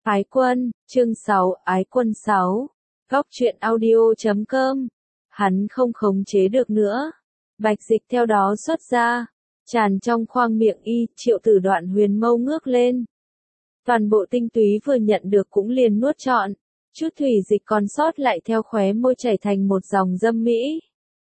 Ái Quân, chương 6, Ái Quân 6. Góc truyện audio.com. Hắn không khống chế được nữa. Bạch dịch theo đó xuất ra. Tràn trong khoang miệng y, Triệu Tử Đoạn huyền mâu ngước lên. Toàn bộ tinh túy vừa nhận được cũng liền nuốt trọn. Chút thủy dịch còn sót lại theo khóe môi chảy thành một dòng dâm mỹ.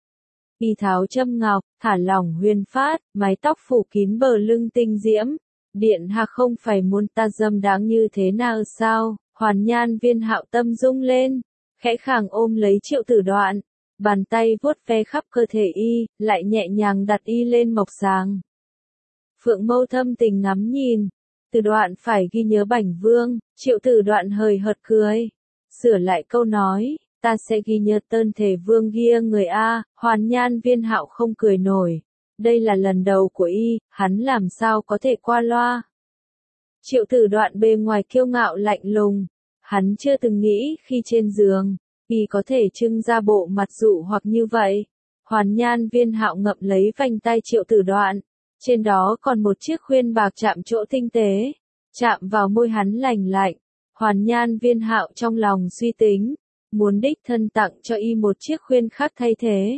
Y tháo châm ngọc, thả lỏng huyền phát, mái tóc phủ kín bờ lưng tinh diễm. Điện hạ không phải muốn ta dâm đáng như thế nào sao? Hoàn Nhan Viên Hạo tâm rung lên, khẽ khàng ôm lấy Triệu Tử Đoạn, bàn tay vuốt ve khắp cơ thể y, lại nhẹ nhàng đặt y lên mộc sàng. Phượng mâu thâm tình ngắm nhìn, Tử Đoạn phải ghi nhớ Bảnh Vương. Triệu Tử Đoạn hời hợt cười, sửa lại câu nói, ta sẽ ghi nhớ Tơn Thể Vương kia người a. Hoàn Nhan Viên Hạo không cười nổi. Đây là lần đầu của y, hắn làm sao có thể qua loa. Triệu Tử Đoạn bề ngoài kiêu ngạo lạnh lùng, hắn chưa từng nghĩ khi trên giường, y có thể trưng ra bộ mặt dụ hoặc như vậy. Hoàn Nhan Viên Hạo ngậm lấy vành tay Triệu Tử Đoạn, trên đó còn một chiếc khuyên bạc chạm chỗ tinh tế, chạm vào môi hắn lành lạnh. Hoàn Nhan Viên Hạo trong lòng suy tính, muốn đích thân tặng cho y một chiếc khuyên khác thay thế.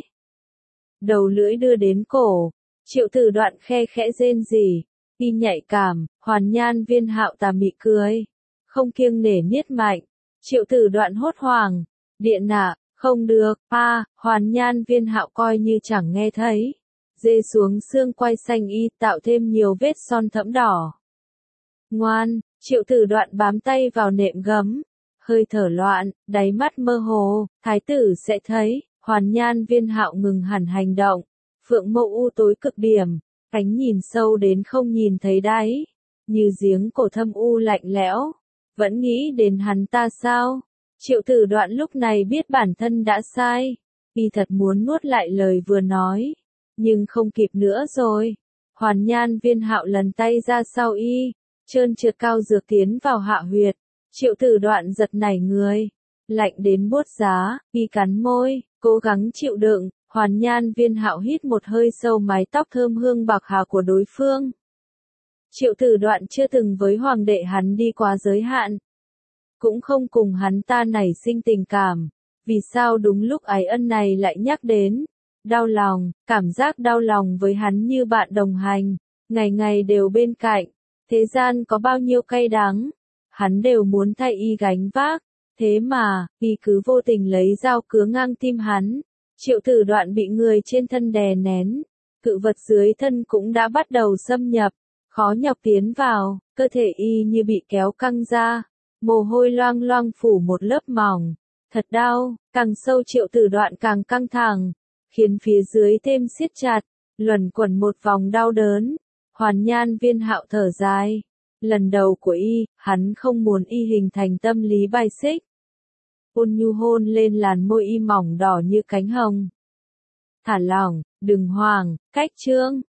Đầu lưỡi đưa đến cổ, Triệu Tử Đoạn khe khẽ rên rỉ, y nhạy cảm. Hoàn Nhan Viên Hạo tà mị cười, không kiêng nể niết mạnh. Triệu Tử Đoạn hốt hoảng, điện hạ, không được, Hoàn Nhan Viên Hạo coi như chẳng nghe thấy, dê xuống xương quai xanh y tạo thêm nhiều vết son thẫm đỏ. Ngoan, Triệu Tử Đoạn bám tay vào nệm gấm, hơi thở loạn, đáy mắt mơ hồ, thái tử sẽ thấy. Hoàn Nhan Viên Hạo ngừng hẳn hành động, phượng mâu u tối cực điểm, cánh nhìn sâu đến không nhìn thấy đáy, như giếng cổ thâm u lạnh lẽo. Vẫn nghĩ đến hắn ta sao? Triệu Tử Đoạn lúc này biết bản thân đã sai, y thật muốn nuốt lại lời vừa nói, nhưng không kịp nữa rồi. Hoàn Nhan Viên Hạo lần tay ra sau y, trơn trượt cao dược tiến vào hạ huyệt. Triệu Tử Đoạn giật nảy người, lạnh đến buốt giá, y cắn môi, cố gắng chịu đựng. Hoàn Nhan Viên Hạo hít một hơi sâu mái tóc thơm hương bạc hà của đối phương. Triệu Tử Đoạn chưa từng với hoàng đệ hắn đi quá giới hạn, cũng không cùng hắn ta nảy sinh tình cảm. Vì sao đúng lúc ái ân này lại nhắc đến? Đau lòng, cảm giác đau lòng với hắn như bạn đồng hành, ngày ngày đều bên cạnh. Thế gian có bao nhiêu cay đắng, hắn đều muốn thay y gánh vác. Thế mà, y cứ vô tình lấy dao cứa ngang tim hắn. Triệu Tử Đoạn bị người trên thân đè nén, cự vật dưới thân cũng đã bắt đầu xâm nhập, khó nhọc tiến vào, cơ thể y như bị kéo căng ra, mồ hôi loang loang phủ một lớp mỏng, thật đau, càng sâu Triệu Tử Đoạn càng căng thẳng, khiến phía dưới thêm siết chặt, luẩn quẩn một vòng đau đớn. Hoàn Nhan Viên Hạo thở dài, lần đầu của y, hắn không muốn y hình thành tâm lý bài xích. Ôn nhu hôn lên làn môi y mỏng đỏ như cánh hồng. Thả lỏng, đừng hoảng, cách trương,